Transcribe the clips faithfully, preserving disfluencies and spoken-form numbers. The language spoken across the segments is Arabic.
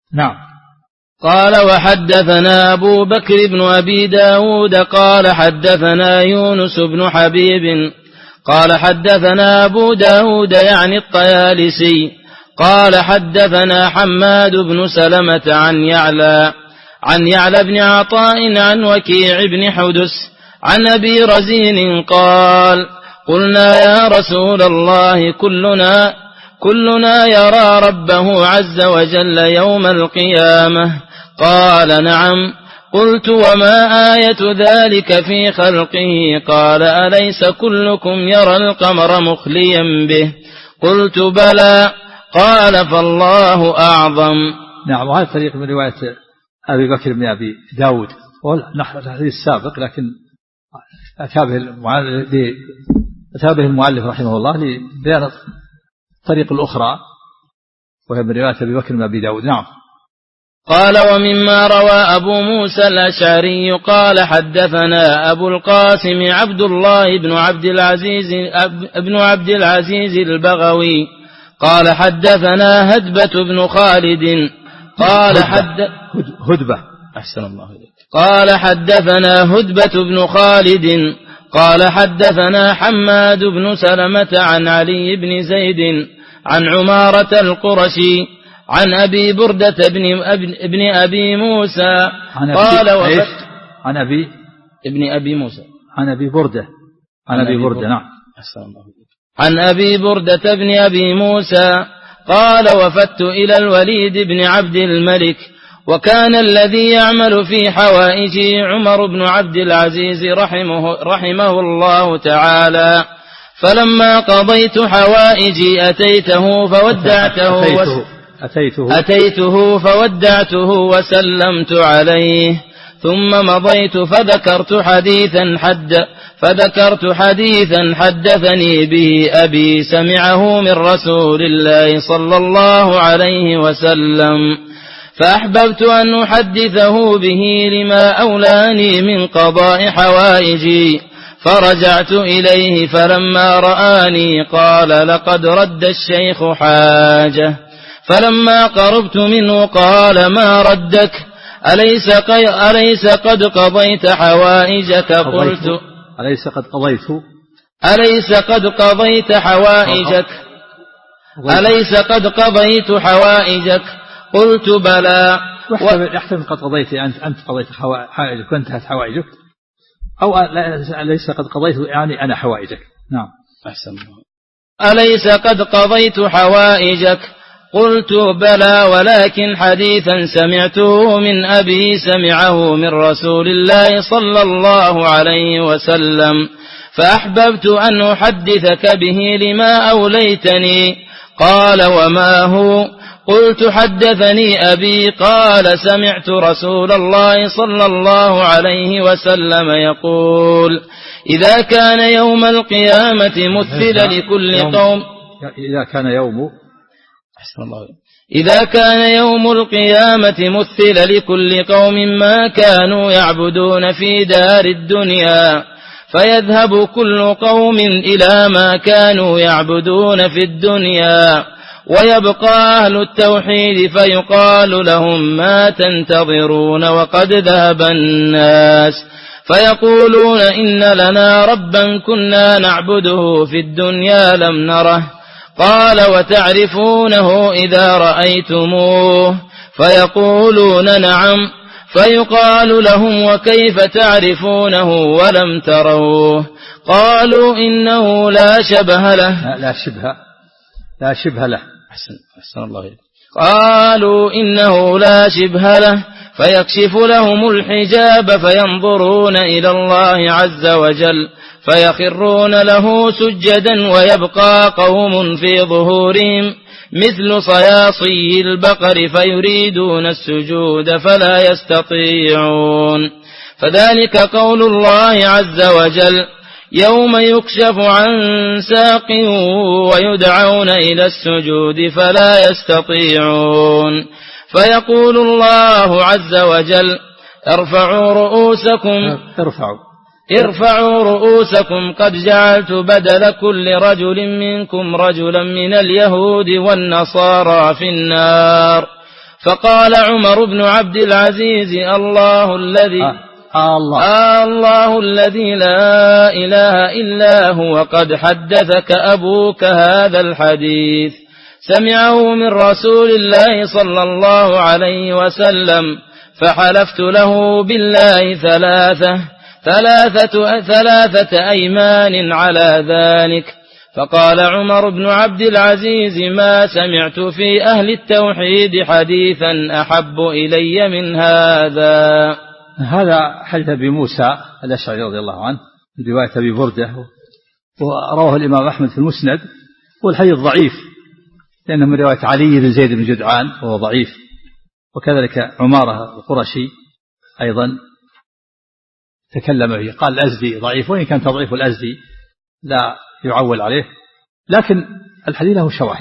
نعم. قال وحدثنا أبو بكر بن أبي داود قال حدثنا يونس بن حبيب قال حدثنا أبو داود يعني الطيالسي قال حدثنا حماد بن سلمة عن يعلى عن يعلى بن عطاء عن وكيع بن حدس عن أبي رزين قال قلنا يا رسول الله كلنا كلنا يرى ربه عز وجل يوم القيامة قال نعم. قلت وما آية ذلك في خلقه؟ قال أليس كلكم يرى القمر مخليا به؟ قلت بلى. قال فالله أعظم. نعم. وهذا طريق من رواية أبي بكر بن أبي داود نحو الحديث السابق، لكن أتابه المؤلف رحمه الله لبيان الطريق الأخرى وهي من رواية أبي بكر بن أبي داود. نعم. قال ومما روى أبو موسى الأشعري قال حدثنا أبو القاسم عبد الله بن عبد العزيز ابن عبد العزيز البغوي قال حدثنا هدبة بن خالد قال حد هدبة أحسن الله إليك قال حدثنا هدبة بن خالد قال حدثنا حماد بن سلمة عن علي بن زيد عن عمارة القرشي عن أبي بردة بن, ابن أبي موسى قال وفت عن أبي ابن أبي موسى عن أبي بردة عن أبي بردة. نعم. عن أبي بردة بن أبي موسى قال وفدت إلى الوليد بن عبد الملك وكان الذي يعمل في حوائجي عمر بن عبد العزيز رحمه, رحمه الله تعالى فلما قضيت حوائجي أتيته فودعته أتيته, أتيته, أتيته فودعته وسلمت عليه ثم مضيت فذكرت حديثا حد فذكرت حديثا حدثني به أبي سمعه من رسول الله صلى الله عليه وسلم فأحببت أن أحدثه به لما أولاني من قضاء حوائجي فرجعت إليه فلما رآني قال لقد رد الشيخ حاجة فلما قربت منه قال ما ردك أليس, أليس قد قضيت حوائجك؟ قلت أليس قد قضيت أليس قد قضيت حوائجك أليس قد قضيت حوائجك؟ قلت بلى. يحتمل قد قضيت أنت أنت قضيت حوائجك وانتهت حوائجك، أو أليس قد قضيت يعني أنا حوائجك. نعم. أحسن. أليس قد قضيت حوائجك؟ قلت بلى ولكن حديثا سمعته من أبي سمعه من رسول الله صلى الله عليه وسلم فأحببت أن أحدثك به لما أوليتني. قال وما هو؟ قلت حدثني أبي قال سمعت رسول الله صلى الله عليه وسلم يقول إذا كان يوم القيامة مثل لكل قوم إذا كان يوم أحسن الله إذا كان يوم القيامة مثل لكل قوم ما كانوا يعبدون في دار الدنيا فيذهب كل قوم إلى ما كانوا يعبدون في الدنيا ويبقى أهل التوحيد فيقال لهم ما تنتظرون وقد ذهب الناس فيقولون إن لنا ربا كنا نعبده في الدنيا لم نره. قال وتعرفونه إذا رأيتموه؟ فيقولون نعم. فيقال لهم وكيف تعرفونه ولم تروه؟ قالوا إنه لا شبه له لا شبه لا شبه له أحسن, أحسن الله إليك. قالوا إنه لا شبه له فيكشف لهم الحجاب فينظرون إلى الله عز وجل فيخرون له سجدا ويبقى قوم في ظهورهم مثل صياصي البقر فيريدون السجود فلا يستطيعون. فذلك قول الله عز وجل يوم يكشف عن ساق ويدعون إلى السجود فلا يستطيعون. فيقول الله عز وجل ارفعوا رؤوسكم ارفعوا ارفعوا رؤوسكم قد جعلت بدل كل رجل منكم رجلا من اليهود والنصارى في النار. فقال عمر بن عبد العزيز الله الذي آه. آه الله. آه الله الذي لا إله إلا هو قد حدثك أبوك هذا الحديث سمعه من رسول الله صلى الله عليه وسلم، فحلفت له بالله ثلاثة ثلاثة, ثلاثة أيمان على ذلك. فقال عمر بن عبد العزيز ما سمعت في أهل التوحيد حديثا أحب إلي من هذا. هذا حديث أبي موسى الأشعري رضي الله عنه رواية أبي بردة، ورواه الإمام أحمد في المسند، والحديث ضعيف لأنه من رواية علي بن زيد بن جدعان وهو ضعيف، وكذلك عمارة القرشي أيضا تكلم فيه قال الأزدي ضعيف، وإن كان تضعيف الأزدي لا يعول عليه، لكن الحديث له شواهد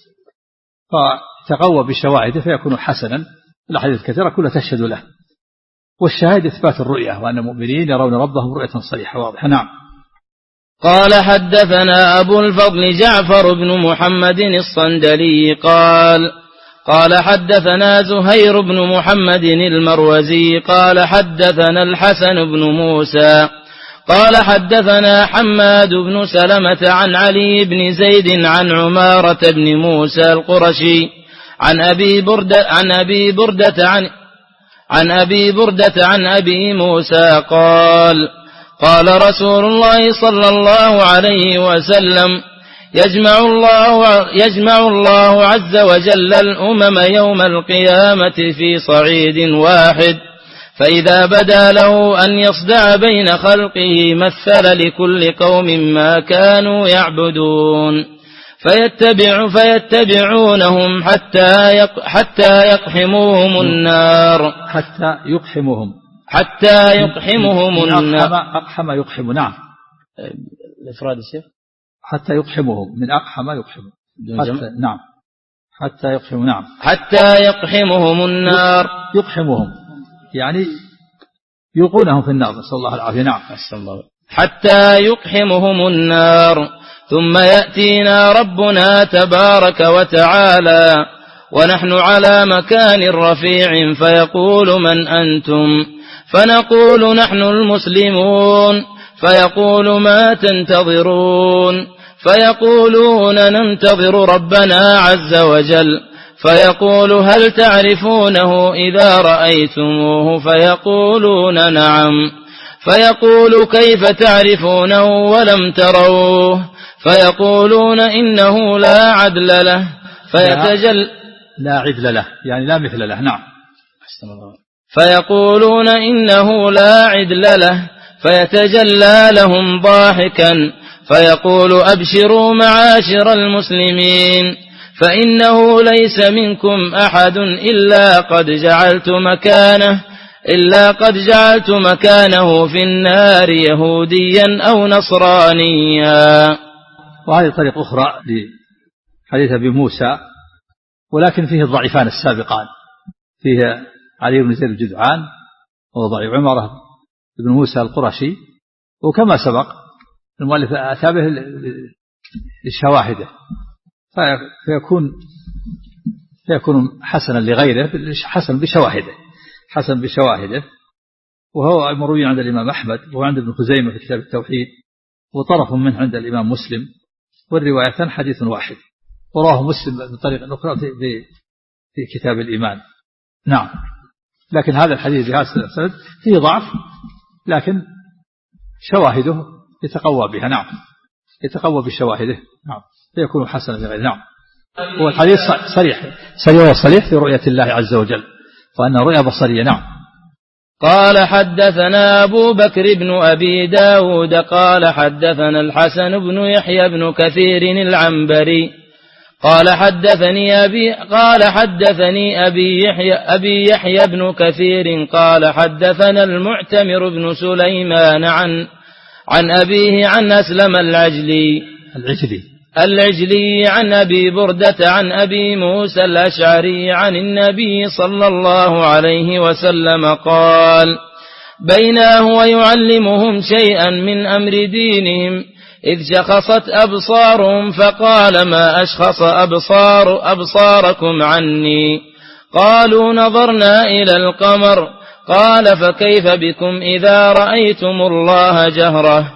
فتقوى بشواهده فيكون حسنا. الأحاديث الكثيرة كلها تشهد له، والشهادة إثبات الرؤية وأن المؤمنين يرون ربهم رؤية صريحة واضحة. نعم. قال حدثنا أبو الفضل جعفر بن محمد الصندلي قال قال حدثنا زهير بن محمد المروزي قال حدثنا الحسن بن موسى قال حدثنا حماد بن سلمة عن علي بن زيد عن عمارة بن موسى القرشي عن أبي بردة عن أبي بردة عن عن أبي بردة عن أبي موسى قال قال رسول الله صلى الله عليه وسلم يجمع الله, يجمع الله عز وجل الأمم يوم القيامة في صعيد واحد، فإذا بدا له أن يصدع بين خلقه مثل لكل قوم ما كانوا يعبدون فيتبع فيتبعونهم حتى حتى يقحموهم النار حتى يقحموهم حتى يقحمهم النار. أقحم يقحم. نعم. الإفراد الشيخ حتى يقحمهم من أقحم يقحم. حتى نعم حتى يقحم. نعم حتى يقحمهم النار. يقحمهم يعني يلقونهم في النار، نسأل الله العافية. نعم. حتى يقحمهم النار. ثم يأتينا ربنا تبارك وتعالى ونحن على مكان رفيع فيقول من أنتم؟ فنقول نحن المسلمون، فيقول ما تنتظرون؟ فيقولون ننتظر ربنا عز وجل، فيقول هل تعرفونه إذا رأيتموه؟ فيقولون نعم. فيقول كيف تعرفونه ولم تروه؟ فيقولون إنه لا عدل له فيتجل لا عدل له يعني لا مثل له. نعم. فيقولون إنه لا عدل له فيتجلى لهم ضاحكا فيقول أبشروا معاشر المسلمين، فإنه ليس منكم أحد إلا قد جعلت مكانه إلا قد جعلت مكانه في النار يهوديا أو نصرانيا. وهذه طريقة أخرى لحديث أبي موسى، ولكن فيه الضعيفان السابقان، فيه علي بن زيد الجدعان وضعيف عمارة بن موسى القرشي، وكما سبق المؤلف أتى به لشواهده فيكون فيكون حسنا لغيره حسن بشواهده حسن بشواهده وهو مروي عند الإمام أحمد وعند ابن خزيمة في كتاب التوحيد، وطرف منه عند الإمام مسلم، والروايتان حديث واحد، وراه مسلم بطريقة أخرى في كتاب الإيمان. نعم. لكن هذا الحديث بهذا السند فيه ضعف، لكن شواهده يتقوى بها. نعم يتقوى بشواهده. نعم فيكون حسنا لغيره. نعم. والحديث صريح صريح وصريح في رؤية الله عز وجل، فأن رؤية بصرية. نعم. قال حدثنا أبو بكر بن أبي داود قال حدثنا الحسن بن يحيى بن كثير العنبري قال حدثني أبي قال حدثني أبي يحيى أبي يحيى بن كثير قال حدثنا المعتمر بن سليمان عن عن أبيه عن أسلم العجلي العجلي العجلي عن أبي بردة عن أبي موسى الأشعري عن النبي صلى الله عليه وسلم قال بينا هو يعلمهم شيئا من أمر دينهم إذ شخصت أبصارهم فقال ما أشخص أبصار أبصاركم عني؟ قالوا نظرنا إلى القمر. قال فكيف بكم إذا رأيتم الله جهرة؟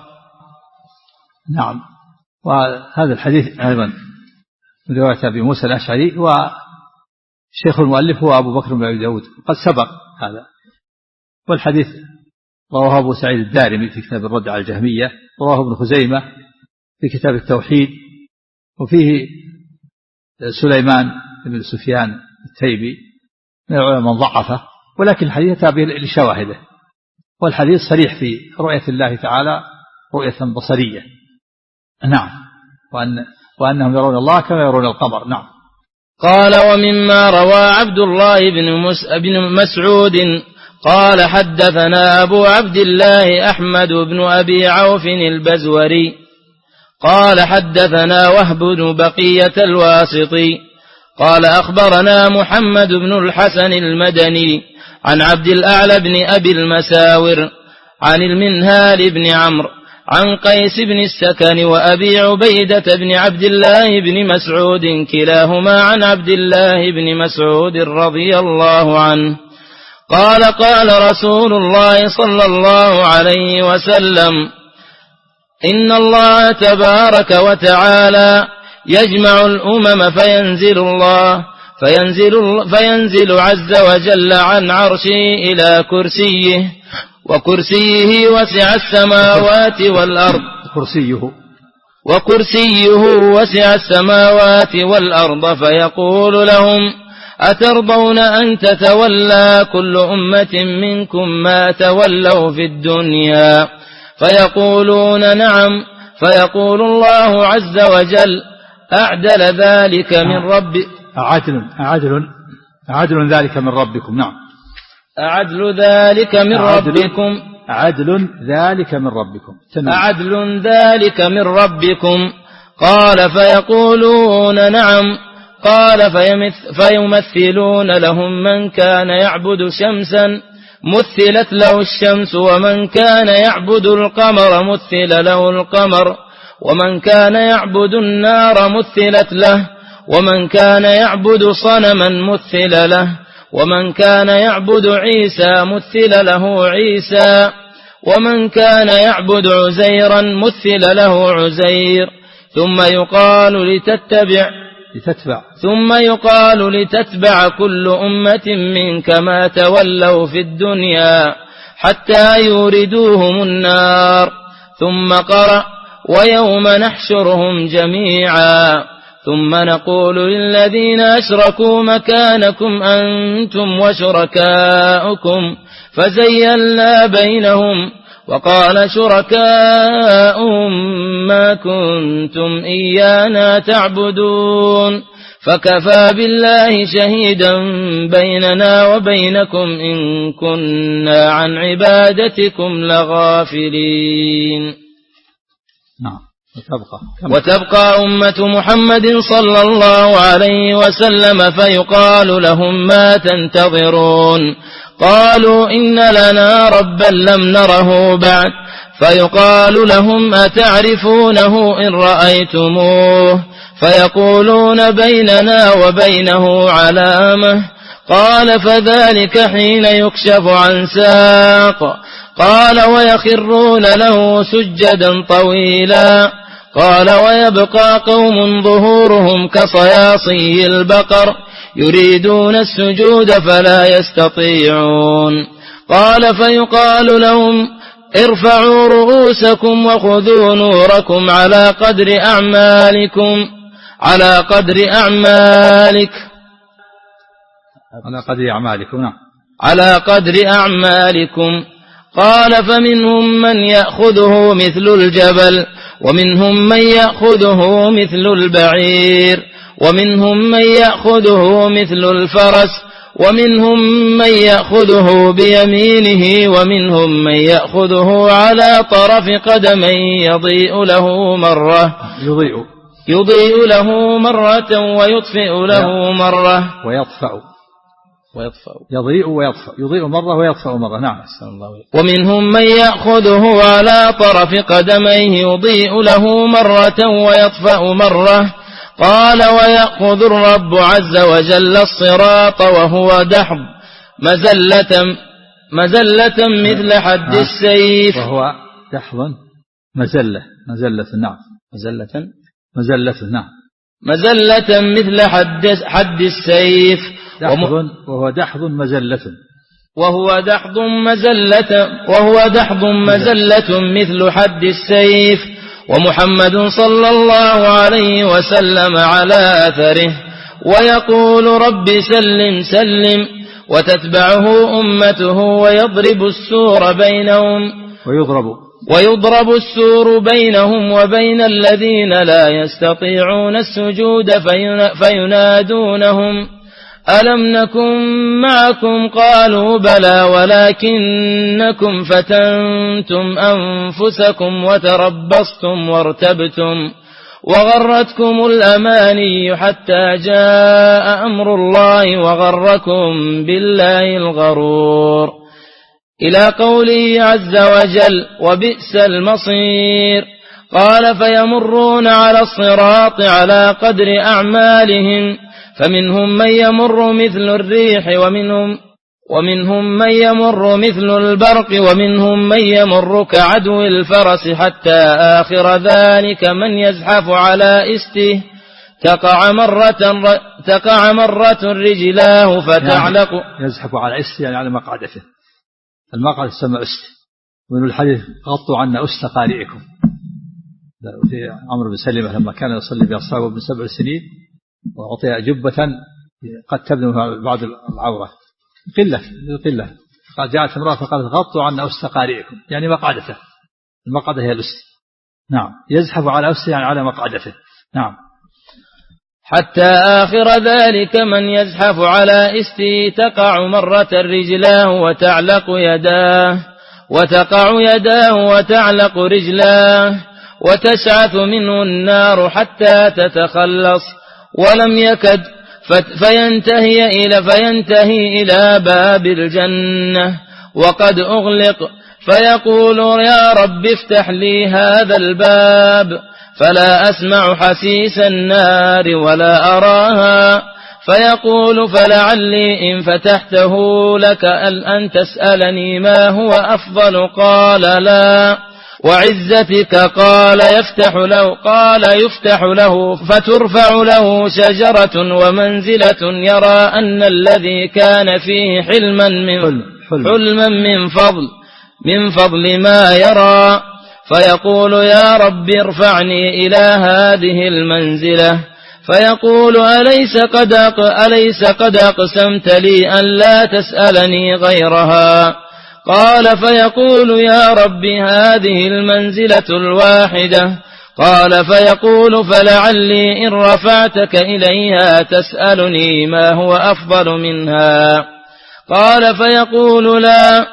نعم. وهذا الحديث أيضا من رواية أبي موسى الأشعري، وشيخ المؤلف هو أبو بكر بن أبي داود، قد سبق هذا. والحديث رواه أبو سعيد الدارمي في كتاب الرد على الجهمية، رواه ابن خزيمة في كتاب التوحيد، وفيه سليمان بن سفيان التيمي من العلماء من ضعفه، ولكن الحديث تابع لشواهده، والحديث صريح في رؤية الله تعالى رؤية بصرية. نعم. وأن وأنهم يرون الله كما يرون القمر. نعم. قال ومما روى عبد الله بن مسعود قال حدثنا أبو عبد الله أحمد بن أبي عوف البزوري قال حدثنا وهب بن بقية الواسطي قال أخبرنا محمد بن الحسن المدني عن عبد الأعلى بن أبي المساور عن المنهال بن عمرو عن قيس بن السكن وأبي عبيدة بن عبد الله بن مسعود كلاهما عن عبد الله بن مسعود رضي الله عنه قال قال رسول الله صلى الله عليه وسلم إن الله تبارك وتعالى يجمع الأمم فينزل الله فينزل, فينزل عز وجل عن عرشه إلى كرسيه وكرسيه وسع السماوات والأرض كرسيه وكرسيه وسع السماوات والأرض فيقول لهم أترضون أن تتولى كل أمة منكم ما تولوا في الدنيا فيقولون نعم فيقول الله عز وجل أعدل ذلك من رب أعدل أعدل أعدل ذلك من ربكم. نعم. أعدل ذلك من أعدل ربكم أعدل ذلك من ربكم أعدل ذلك من ربكم قال فيقولون نعم قال فيمثلون لهم من كان يعبد شمسا مثلت له الشمس ومن كان يعبد القمر مثل له القمر ومن كان يعبد النار مثلت له ومن كان يعبد صنما مثل له ومن كان يعبد عيسى مثل له عيسى ومن كان يعبد عزيرا مثل له عزير ثم يقال لتتبع لتتبع ثم يقال لتتبع كل أمة منك ما تولوا في الدنيا حتى يوردوهم النار ثم قرأ ويوم نحشرهم جميعا ثم نقول للذين أشركوا مكانكم أنتم وشركاؤكم فزيلنا بينهم وقال شركاؤهم ما كنتم إيانا تعبدون فكفى بالله شهيدا بيننا وبينكم إن كنا عن عبادتكم لغافلين. نعم. وتبقى, وتبقى أمة محمد صلى الله عليه وسلم فيقال لهم ما تنتظرون قالوا إن لنا ربا لم نره بعد فيقال لهم أتعرفونه إن رأيتموه فيقولون بيننا وبينه علامة قال فذلك حين يكشف عن ساق قال ويخرون له سجدا طويلا قال ويبقى قوم ظهورهم كصياصي البقر يريدون السجود فلا يستطيعون قال فيقال لهم ارفعوا رؤوسكم وخذوا نوركم على قدر أعمالكم على قدر أعمالك على قدر أعمالكم نعم على قدر أعمالكم قال فمنهم من يأخذه مثل الجبل ومنهم من يأخذه مثل البعير ومنهم من يأخذه مثل الفرس ومنهم من يأخذه بيمينه ومنهم من يأخذه على طرف قدميه يضيء له مرة يضيء يضيء له مرة ويطفئ له مرة ويطفأ ويطفأ يضيء ويطفأ يضيء مرة ويطفأ مرة. نعم. ومنهم من يأخذه على طرف قدميه يضيء له مرة ويطفأ مرة قال ويأخذ الرب عز وجل الصراط وهو دحض مزلة مزلة مثل حد السيف. وهو دحض مزلة مزلة نعم مزلة مزلة نعم مزلة مثل حد حد السيف. دحض وهو دحض مزلة وهو دحض مزلة وهو دحض مزلة مثل حد السيف. ومحمد صلى الله عليه وسلم على أثره ويقول رب سلم سلم وتتبعه أمته ويضرب السور بينهم ويضرب ويضرب السور بينهم وبين الذين لا يستطيعون السجود فينادونهم ألم نكن معكم قالوا بلى ولكنكم فتنتم أنفسكم وتربصتم وارتبتم وغرتكم الأماني حتى جاء أمر الله وغركم بالله الغرور إلى قوله عز وجل وبئس المصير. قال فيمرون على الصراط على قدر أعمالهم فمنهم من يمر مثل الريح ومنهم ومنهم من يمر مثل البرق ومنهم من يمر كعدو الفرس حتى آخر ذلك من يزحف على إسته تقع مرة تقع مرة رجلاه فتعلق يعني يزحف على إسته يعني على مقعدته المقعد السماء أسته. ومن الحديث غطوا عنا أست قارئكم في عمرو بن سلمة لما كان يصلي بأصحابه من سبع سنين وأعطي جبة قد تبدو بعض العورة قلة قلة قال جاءت امرأة فقالت غطوا عنا أست قارئكم يعني مقعدته المقعدة هي الأست نعم يزحف على أسته يعني على مقعدته نعم حتى آخر ذلك من يزحف على إسته تقع مرة رجلاه وتعلق يداه وتقع يداه وتعلق رجلاه وتشعث منه النار حتى تتخلص ولم يكد فينتهي إلى فينتهي إلى باب الجنة وقد أغلق فيقول يا رب افتح لي هذا الباب فلا أسمع حسيس النار ولا أراها فيقول فلعلي إن فتحته لك أن تسألني ما هو أفضل قال لا وعزتك قال يفتح له قال يفتح له فترفع له شجرة ومنزلة يرى أن الذي كان فيه حلما من حلما من فضل من فضل ما يرى فيقول يا رب ارفعني إلى هذه المنزلة فيقول أليس قد أليس قد أقسمت لي أن لا تسألني غيرها قال فيقول يا رب هذه المنزلة الواحدة قال فيقول فلعلي إن رفعتك إليها تسألني ما هو أفضل منها قال فيقول لا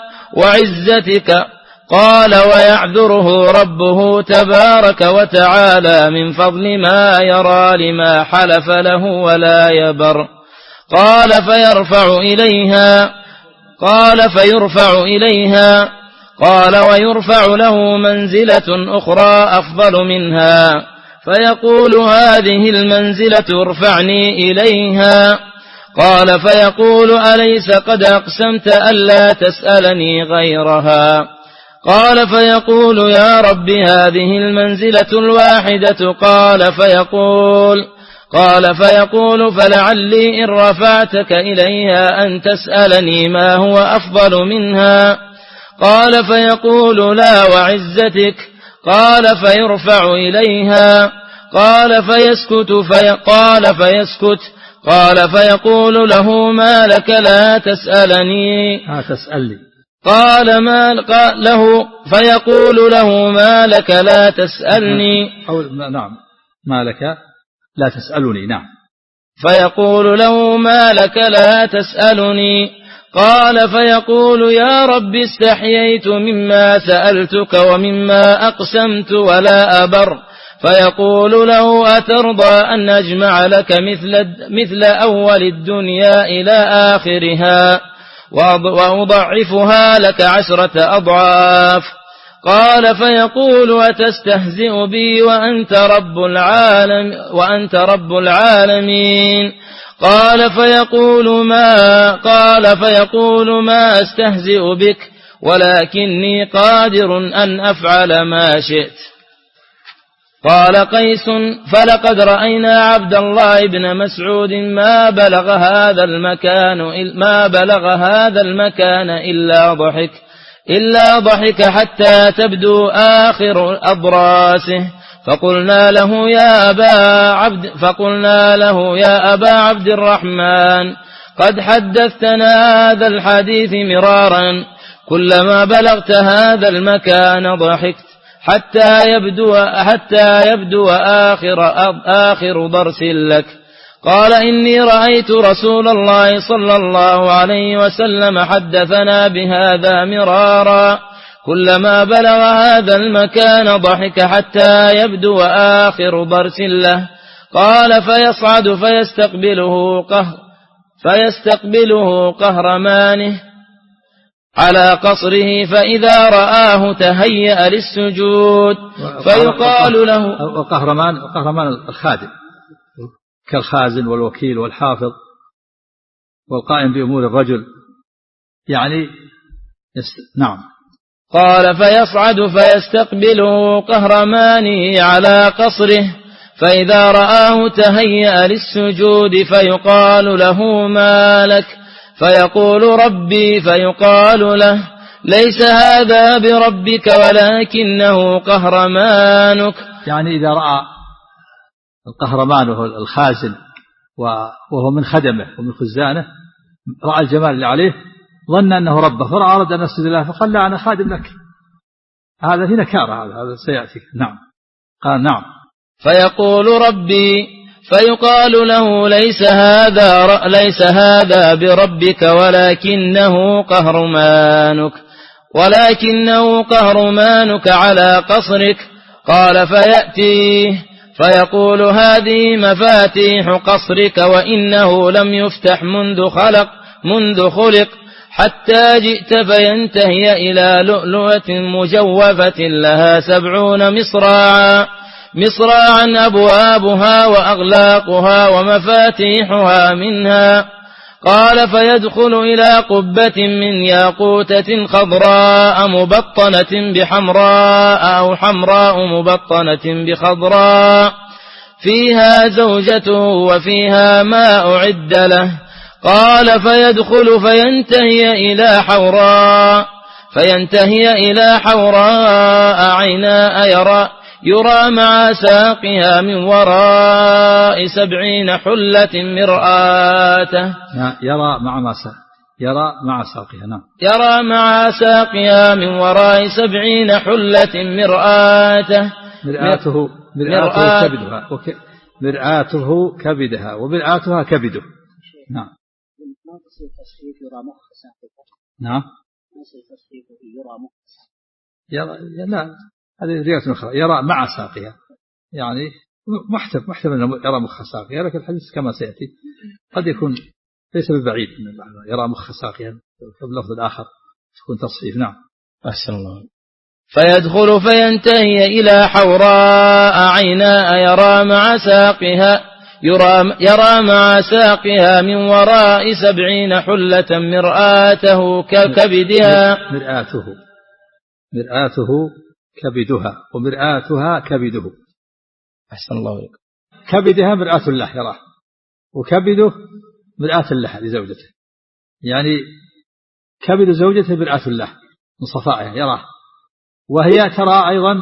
وعزتك قال ويعذره ربه تبارك وتعالى من فضل ما يرى لما حلف له ولا يبر قال فيرفع إليها قال فيرفع إليها قال ويرفع له منزلة أخرى أفضل منها فيقول هذه المنزلة ارفعني إليها قال فيقول أليس قد أقسمت ألا تسألني غيرها قال فيقول يا رب هذه المنزلة الواحدة قال فيقول قال فيقول فلعلي إن رفعتك إليها أن تسألني ما هو أفضل منها قال فيقول لا وعزتك قال فيرفع إليها قال فيسكت في قال فيسكت قال فيقول له ما لك لا تسألني ها تسألني قال ما له فيقول له ما لك لا تسألني أو نعم ما لك لا تسألني نعم فيقول له ما لك لا تسألني قال فيقول يا رب استحييت مما سألتك ومما أقسمت ولا أبر فيقول له أترضى أن أجمع لك مثل, مثل أول الدنيا إلى آخرها وأضعفها لك عشرة أضعاف قال فيقول أتستهزئ بي وأنت رب العالم وأنت رب العالمين. قال فيقول ما قال فيقول ما أستهزئ بك ولكني قادر أن أفعل ما شئت. قال قيس فلقد رأينا عبد الله بن مسعود ما بلغ هذا المكان ما بلغ هذا المكان إلا ضحك إلا ضحك حتى تبدو آخر أضراسه. فقلنا له يا أبا عبد فقلنا له يا أبا عبد الرحمن قد حدثتنا هذا الحديث مرارا كلما بلغت هذا المكان ضحكت حتى يبدو حتى يبدو آخر آخر ضرس لك. قال إني رأيت رسول الله صلى الله عليه وسلم حدثنا بهذا مرارا كلما بلغ هذا المكان ضحك حتى يبدو آخر ضرس له. قال فيصعد فيستقبله قهر فيستقبله قهرمانه على قصره فإذا رآه تهيأ للسجود فيقال له. وقهرمان قهرمان الخادم كالخازن والوكيل والحافظ والقائم بأمور الرجل يعني يست... نعم. قال فيصعد فيستقبله قهرمانه على قصره فإذا رآه تهيأ للسجود فيقال له ما لك فيقول ربي فيقال له ليس هذا بربك ولكنه قهرمانك. يعني إذا رأى القهرمان وهو الخازن وهو من خدمه ومن خزانه رأى الجمال اللي عليه ظن أنه ربه فرأى أراد أن يسجد له فقال لا أنا خادم لك. هذا في نكارة هذا هذا سيأتي. نعم. قال نعم. فيقول ربي فيقال له ليس هذا ليس هذا بربك ولكنه قهرمانك ولكنه قهرمانك على قصرك. قال فيأتيه فيقول هذه مفاتيح قصرك وإنه لم يفتح منذ خلق منذ خلق حتى جئت فينتهي إلى لؤلؤة مجوفة لها سبعون مصراعا مصراعا أبوابها وأغلاقها ومفاتيحها منها. قال فيدخل إلى قبة من ياقوتة خضراء مبطنة بحمراء أو حمراء مبطنة بخضراء فيها زوجته وفيها ما أعد له. قال فيدخل فينتهي إلى حوراء فينتهي إلى حوراء عيناء يرى يرى مع ساقها من وراء سبعين حلة مرآته. يرى مع ما يرى مع ساقها. نعم. يرى مع ساقها من وراء سبعين حلة مرآته. مرآته مرآته كبدها مرآته كبدها ومرآتها كبده. نعم. ما تصير تصحيف يرى مخ ساقها. نعم. ما تصير تصحيف يرى مخ يرى لا هذه رواية أخرى يرى مع ساقها يعني محتمل محتمل يرى مخ ساقها لكن الحديث كما سيأتي قد يكون ليس بالبعيد من يرى مخ ساقها في اللفظ الآخر تكون تصحيف. نعم. أحسن الله. فيدخل فينتهي إلى حوراء عيناء يرى مع ساقها يرى, يرى مع ساقها من وراء سبعين حلة مرآته ككبدها. مرآته مرآته كبدها ومرآتها كبده. أحسن الله عليك. كبدها مرآة الله يراه وكبده مرآة الله لزوجته يعني كبد زوجته مرآة الله من صفائها يراه وهي ترى أيضا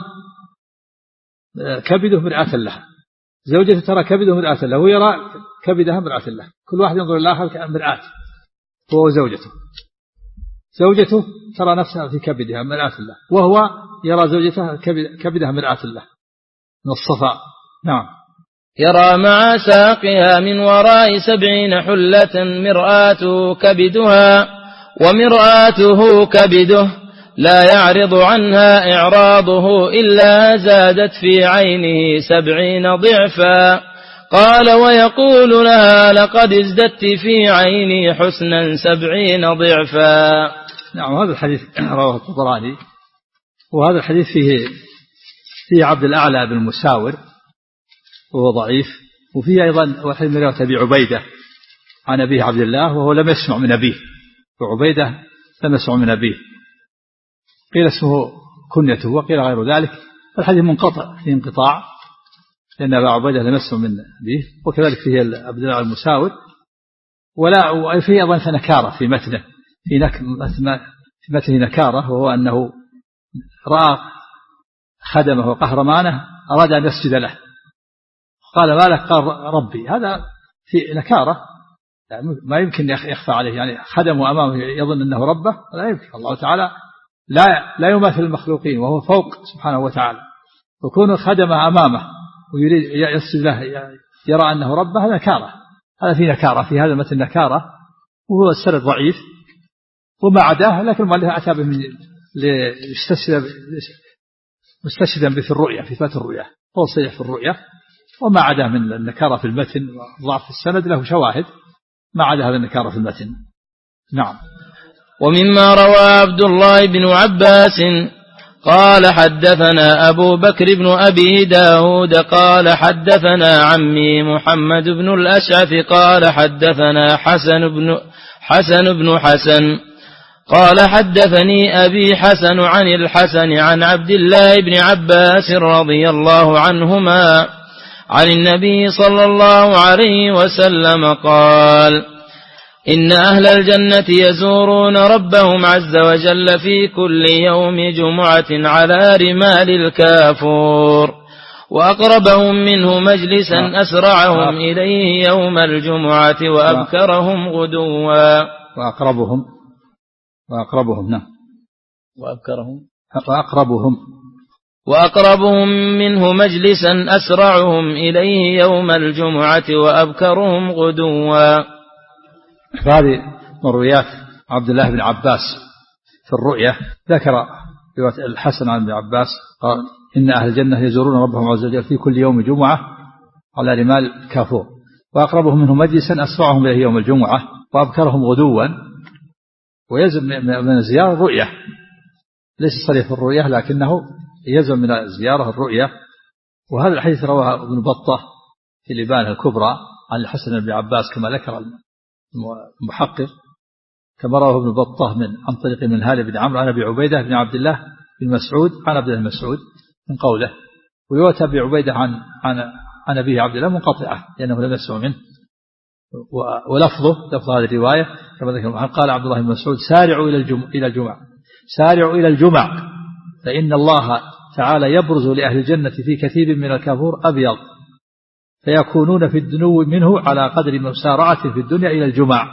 كبده مرآة الله زوجته ترى كبده مرآة الله ويرى كبدها مرآة الله كل واحد ينظر للآخر كمرآة هو زوجته زوجته ترى نفسها في كبدها مرآة الله وهو يرى زوجته كبدها مرآة الله من الصفاء. نعم. يرى مع ساقها من وراء سبعين حلة مرآته كبدها ومرآته كبده لا يعرض عنها إعراضه إلا زادت في عينه سبعين ضعفا. قال ويقول لها لقد ازددت في عيني حسنا سبعين ضعفا. نعم. هذا الحديث رواه الطبراني وهذا الحديث فيه فيه عبد الأعلى بن مساور وهو ضعيف، وفيه أيضا وحديث من رواية أبي عبيدة عن أبيه عبد الله وهو لم يسمع من أبيه، وعبيدة لم يسمع من أبيه، قيل اسمه كنيته وقيل غير ذلك. الحديث منقطع فيه انقطاع لأن أبا عبيدة لم يسمع من أبيه، وكذلك فيه عبد الله المساور، ولا وفيه أيضا نكارة في متنه، في نك في متنه نكارة، وهو أنه رأى خدمه وقهرمانه أراد أن يسجد له قال ما لك؟ قال ربي. هذا في نكارة يعني ما يمكن يخفى عليه، يعني خدمه أمامه يظن أنه ربه، لا يمكن. الله تعالى لا لا يماثل المخلوقين وهو فوق سبحانه وتعالى، وكون خدمه أمامه ويريد يسجد له يرى أنه ربه، هذا نكارة، هذا في نكارة في هذا مثل نكارة، وهو السند ضعيف وما عداه، لكن ما أتى به مستشهدا به في الرؤيا، في فات الرؤيا، هو صريح في الرؤيا، وما عداه من النكارة في المتن وضعف السند له شواهد، ما عدا هذا النكارة في المتن. نعم. ومما روى عبد الله بن عباس قال حدثنا أبو بكر بن أبي داود قال حدثنا عمي محمد بن الأشعث قال حدثنا حسن بن حسن بن حسن قال حدثني أبي حسن عن الحسن عن عبد الله بن عباس رضي الله عنهما عن النبي صلى الله عليه وسلم قال إن أهل الجنة يزورون ربهم عز وجل في كل يوم جمعة على رمال الكافور، وأقربهم منه مجلسا أسرعهم إليه يوم الجمعة وأبكرهم غدوا. وأقربهم وأقربهم نعم وأبكرهم وأقربهم وأقربهم منه مجلسا أسرعهم إليه يوم الجمعة وأبكرهم غدوا. هذه مرويات عبد الله بن عباس في الرؤية. ذكر رواية الحسن عن ابن عباس قال إن أهل الجنة يزورون ربهم عز وجل في كل يوم جمعة على رمال كافور، وأقربهم منه مجلسا أسرعهم إليه يوم الجمعة وأبكرهم غدوا. ويزم من الزيارة الرؤية، ليس صريح في الرؤية لكنه يزم من الزيارة الرؤية. وهذا الحديث رواه ابن بطة في الإبانة الكبرى عن الحسن بن عباس كما ذكر المحقق، كما رواه ابن بطة من عن طريق منهال بن عمرو عن أبي عبيدة بن عبد الله بن مسعود عن عبد الله بن مسعود من قوله، ورواية أبي عبيدة عن عن عن أبيه عبد الله منقطعة لأنه لم يسمع منه. ولفظه لفظ هذه الرواية كما ذكر قال عبد الله بن مسعود سارعوا إلى الجمع إلى الجمع سارعوا إلى الجمع فإن الله تعالى يبرز لأهل الجنة في كثير من الكافور أبيض فيكونون في الدنو منه على قدر مسارعة في الدنيا إلى الجمع،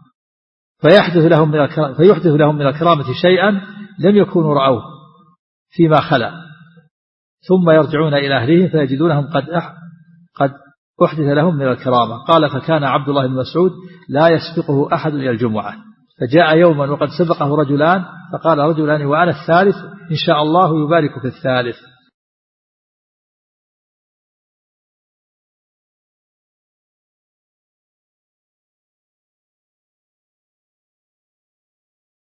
فيحدث لهم من الكرامة فيحدث لهم من الكرامة شيئا لم يكونوا رأوه فيما خلا، ثم يرجعون إلى أهلهم فيجدونهم قد قد أحدث لهم من الكرامة. قال فكان عبد الله بن مسعود لا يسبقه أحد إلى الجمعة، فجاء يوما وقد سبقه رجلان فقال رجلان وأنا الثالث إن شاء الله يبارك في الثالث.